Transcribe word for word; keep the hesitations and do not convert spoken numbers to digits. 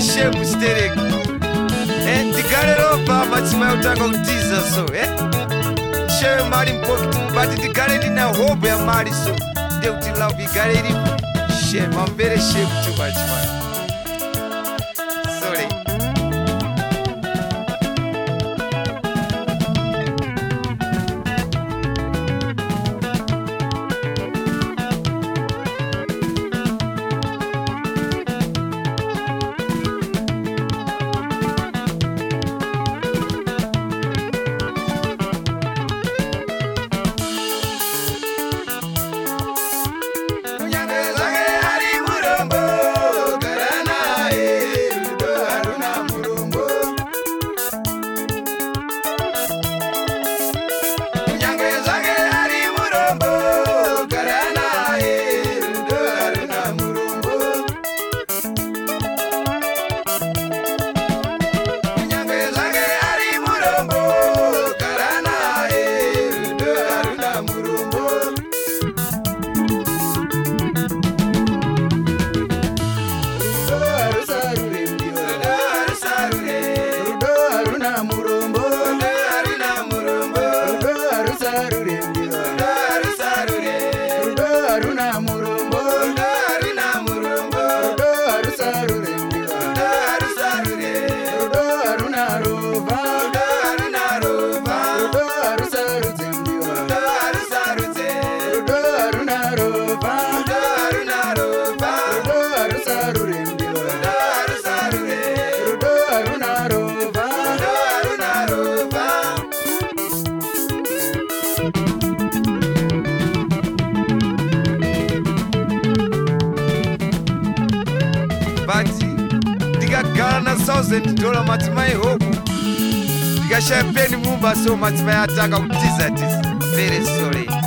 shame sterek. Eh, digare roba matima utanga utiza so, eh? Shame mali pocket, but digare dina hope ya mali so. They will love you, digare di. Shame, I'm very shame too much, man. Sorry. Gana thousand dollar matimai hope. Diga shapeni mumba so matimai ataka utiza tisa. Very sorry.